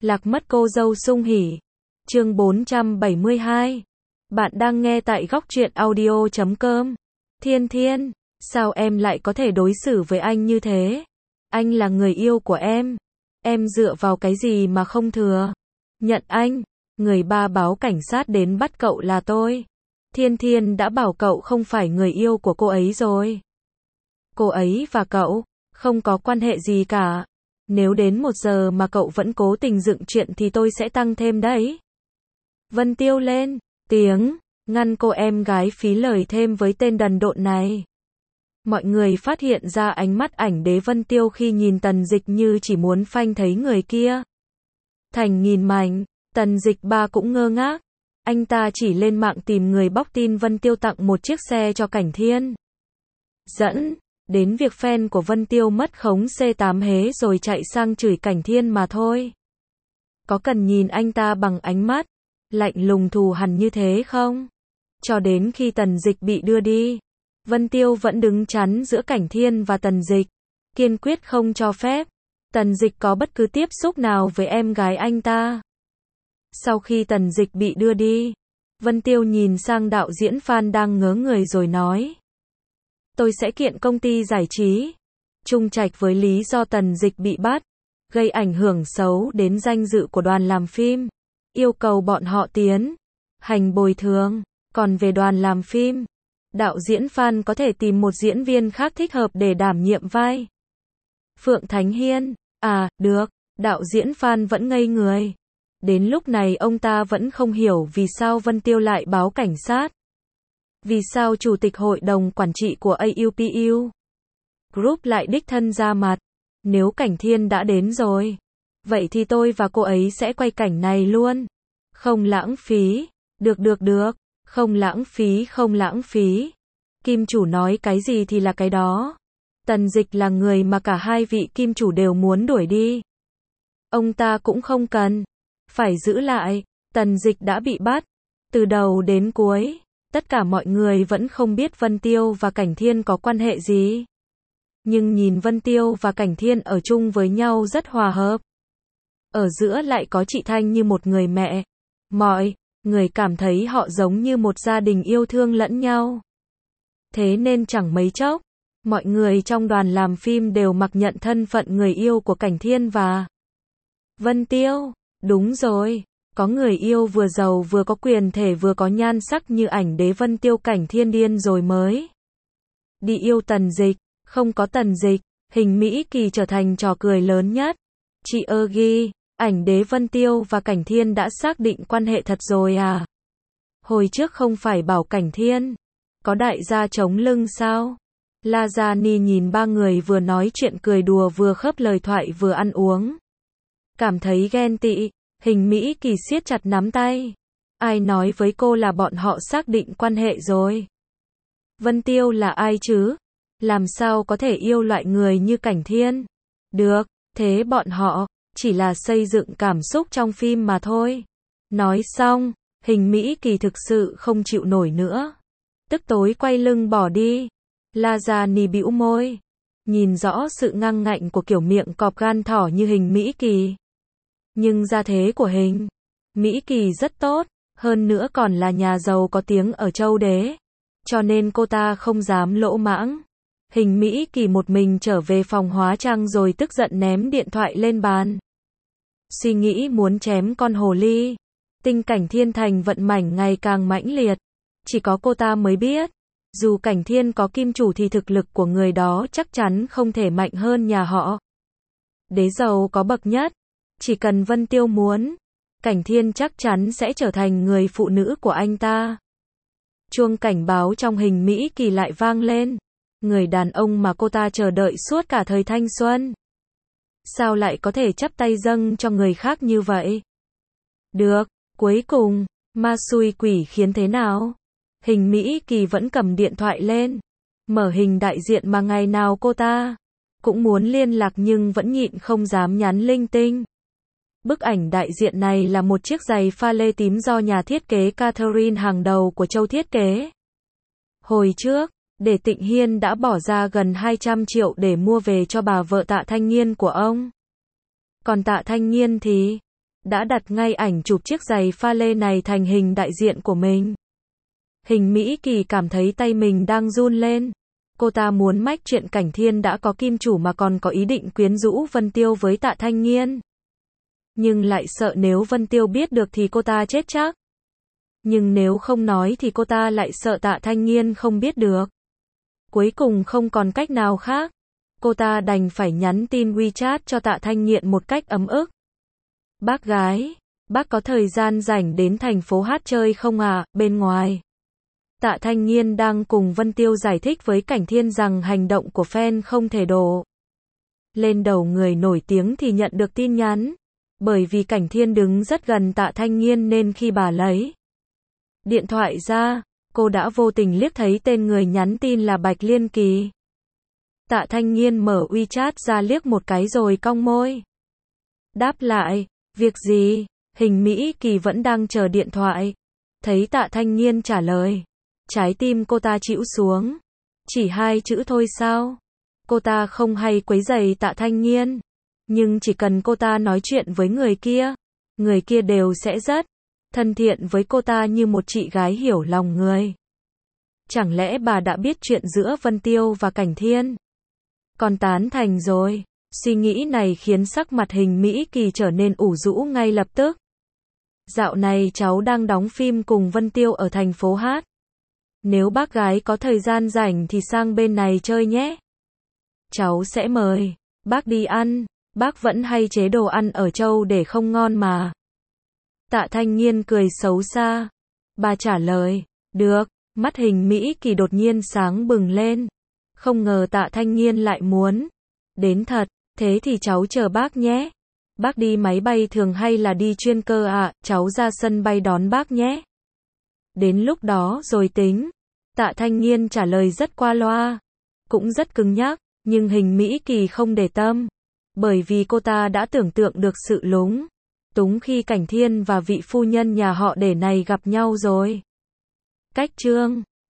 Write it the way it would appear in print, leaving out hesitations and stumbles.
Lạc mất cô dâu sung hỉ. Chương 472. Bạn đang nghe tại góc truyện audio.com. Thiên Thiên, sao em lại có thể đối xử với anh như thế? Anh là người yêu của em dựa vào cái gì mà không thừa nhận anh? Người ba báo cảnh sát đến bắt cậu là tôi. Thiên Thiên đã bảo cậu không phải người yêu của cô ấy rồi. Cô ấy và cậu không có quan hệ gì cả. Nếu đến 1 giờ mà cậu vẫn cố tình dựng chuyện thì tôi sẽ tăng thêm đấy. Vân Tiêu lên tiếng, ngăn cô em gái phí lời thêm với tên đần độn này. Mọi người phát hiện ra ánh mắt ảnh đế Vân Tiêu khi nhìn Tần Dịch như chỉ muốn phanh thấy người kia. Thành nghìn mảnh, Tần Dịch ba cũng ngơ ngác. Anh ta chỉ lên mạng tìm người bóc tin Vân Tiêu tặng một chiếc xe cho Cảnh Thiên. Dẫn đến việc fan của Vân Tiêu mất khống C8 hế rồi chạy sang chửi Cảnh Thiên mà thôi. Có cần nhìn anh ta bằng ánh mắt lạnh lùng thù hằn như thế không? Cho đến khi Tần Dịch bị đưa đi, Vân Tiêu vẫn đứng chắn giữa Cảnh Thiên và Tần Dịch, kiên quyết không cho phép Tần Dịch có bất cứ tiếp xúc nào với em gái anh ta. Sau khi Tần Dịch bị đưa đi, Vân Tiêu nhìn sang đạo diễn Phan đang ngớ người rồi nói: tôi sẽ kiện công ty giải trí Trung Trạch với lý do Tần Dịch bị bắt, gây ảnh hưởng xấu đến danh dự của đoàn làm phim, yêu cầu bọn họ tiến hành bồi thường. Còn về đoàn làm phim, đạo diễn Phan có thể tìm một diễn viên khác thích hợp để đảm nhiệm vai Phượng Thánh Hiên. À, được, đạo diễn Phan vẫn ngây người. Đến lúc này ông ta vẫn không hiểu vì sao Vân Tiêu lại báo cảnh sát. Vì sao chủ tịch hội đồng quản trị của AUPU Group lại đích thân ra mặt. Nếu Cảnh Thiên đã đến rồi, vậy thì tôi và cô ấy sẽ quay cảnh này luôn. Không lãng phí. Được. Không lãng phí. Kim chủ nói cái gì thì là cái đó. Tần Dịch là người mà cả hai vị kim chủ đều muốn đuổi đi. Ông ta cũng không cần phải giữ lại. Tần Dịch đã bị bắt. Từ đầu đến cuối, tất cả mọi người vẫn không biết Vân Tiêu và Cảnh Thiên có quan hệ gì. Nhưng nhìn Vân Tiêu và Cảnh Thiên ở chung với nhau rất hòa hợp. Ở giữa lại có chị Thanh như một người mẹ. Mọi người cảm thấy họ giống như một gia đình yêu thương lẫn nhau. Thế nên chẳng mấy chốc, mọi người trong đoàn làm phim đều mặc nhận thân phận người yêu của Cảnh Thiên và Vân Tiêu. Đúng rồi, có người yêu vừa giàu vừa có quyền thể vừa có nhan sắc như ảnh đế Vân Tiêu, Cảnh Thiên điên rồi mới đi yêu Tần Dịch. Không có Tần Dịch, hình Mỹ Kỳ trở thành trò cười lớn nhất. Chị ơ ghi, ảnh đế Vân Tiêu và Cảnh Thiên đã xác định quan hệ thật rồi à? Hồi trước không phải bảo Cảnh Thiên có đại gia chống lưng sao? Lajani nhìn ba người vừa nói chuyện cười đùa vừa khớp lời thoại vừa ăn uống, cảm thấy ghen tị. Hình Mỹ Kỳ siết chặt nắm tay. Ai nói với cô là bọn họ xác định quan hệ rồi? Vân Tiêu là ai chứ? Làm sao có thể yêu loại người như Cảnh Thiên? Được, thế bọn họ chỉ là xây dựng cảm xúc trong phim mà thôi. Nói xong, hình Mỹ Kỳ thực sự không chịu nổi nữa, tức tối quay lưng bỏ đi. Lajani bĩu môi, nhìn rõ sự ngang ngạnh của kiểu miệng cọp gan thỏ như hình Mỹ Kỳ. Nhưng gia thế của hình Mỹ Kỳ rất tốt, hơn nữa còn là nhà giàu có tiếng ở châu đế, cho nên cô ta không dám lỗ mãng. Hình Mỹ Kỳ một mình trở về phòng hóa trang rồi tức giận ném điện thoại lên bàn. Suy nghĩ muốn chém con hồ ly tinh Cảnh Thiên thành vận mảnh ngày càng mãnh liệt. Chỉ có cô ta mới biết, dù Cảnh Thiên có kim chủ thì thực lực của người đó chắc chắn không thể mạnh hơn nhà họ đế giàu có bậc nhất. Chỉ cần Vân Tiêu muốn, Cảnh Thiên chắc chắn sẽ trở thành người phụ nữ của anh ta. Chuông cảnh báo trong hình Mỹ Kỳ lại vang lên. Người đàn ông mà cô ta chờ đợi suốt cả thời thanh xuân, sao lại có thể chắp tay dâng cho người khác như vậy? Được, cuối cùng, ma xui quỷ khiến thế nào? Hình Mỹ Kỳ vẫn cầm điện thoại lên, mở hình đại diện mà ngày nào cô ta cũng muốn liên lạc nhưng vẫn nhịn không dám nhắn linh tinh. Bức ảnh đại diện này là một chiếc giày pha lê tím do nhà thiết kế Catherine hàng đầu của Châu thiết kế. Hồi trước, Để Tịnh Hiên đã bỏ ra gần 200 triệu để mua về cho bà vợ Tạ Thanh Nghiên của ông. Còn Tạ Thanh Nghiên thì đã đặt ngay ảnh chụp chiếc giày pha lê này thành hình đại diện của mình. Hình Mỹ Kỳ cảm thấy tay mình đang run lên. Cô ta muốn mách chuyện Cảnh Thiên đã có kim chủ mà còn có ý định quyến rũ Vân Tiêu với Tạ Thanh Nghiên. Nhưng lại sợ nếu Vân Tiêu biết được thì cô ta chết chắc. Nhưng nếu không nói thì cô ta lại sợ Tạ Thanh Nghiên không biết được. Cuối cùng không còn cách nào khác. Cô ta đành phải nhắn tin WeChat cho Tạ Thanh Nghiên một cách ấm ức. Bác gái, bác có thời gian rảnh đến thành phố hát chơi không à, bên ngoài. Tạ Thanh Nghiên đang cùng Vân Tiêu giải thích với Cảnh Thiên rằng hành động của fan không thể đổ lên đầu người nổi tiếng thì nhận được tin nhắn. Bởi vì Cảnh Thiên đứng rất gần Tạ Thanh Nghiên nên khi bà lấy điện thoại ra, cô đã vô tình liếc thấy tên người nhắn tin là Bạch Liên Kỳ. Tạ Thanh Nghiên mở WeChat ra liếc một cái rồi cong môi. Đáp lại, việc gì? Hình Mỹ Kỳ vẫn đang chờ điện thoại. Thấy Tạ Thanh Nghiên trả lời, trái tim cô ta chĩu xuống. Chỉ 2 chữ thôi sao? Cô ta không hay quấy rầy Tạ Thanh Nghiên. Nhưng chỉ cần cô ta nói chuyện với người kia đều sẽ rất thân thiện với cô ta như một chị gái hiểu lòng người. Chẳng lẽ bà đã biết chuyện giữa Vân Tiêu và Cảnh Thiên? Còn tán thành rồi. Suy nghĩ này khiến sắc mặt Hình Mỹ Kỳ trở nên ủ rũ ngay lập tức. Dạo này cháu đang đóng phim cùng Vân Tiêu ở thành phố Hát. Nếu bác gái có thời gian rảnh thì sang bên này chơi nhé. Cháu sẽ mời bác đi ăn. Bác vẫn hay chế đồ ăn ở Châu để không ngon mà. Tạ Thanh Nghiên cười xấu xa. Bà trả lời, được. Mắt Hình Mỹ Kỳ đột nhiên sáng bừng lên. Không ngờ Tạ Thanh Nghiên lại muốn đến thật. Thế thì cháu chờ bác nhé. Bác đi máy bay thường hay là đi chuyên cơ ạ? Cháu ra sân bay đón bác nhé. Đến lúc đó rồi tính. Tạ Thanh Nghiên trả lời rất qua loa. Cũng rất cứng nhắc. Nhưng Hình Mỹ Kỳ không để tâm. Bởi vì cô ta đã tưởng tượng được sự lúng túng khi Cảnh Thiên và vị phu nhân nhà họ Để này gặp nhau rồi. Cách chương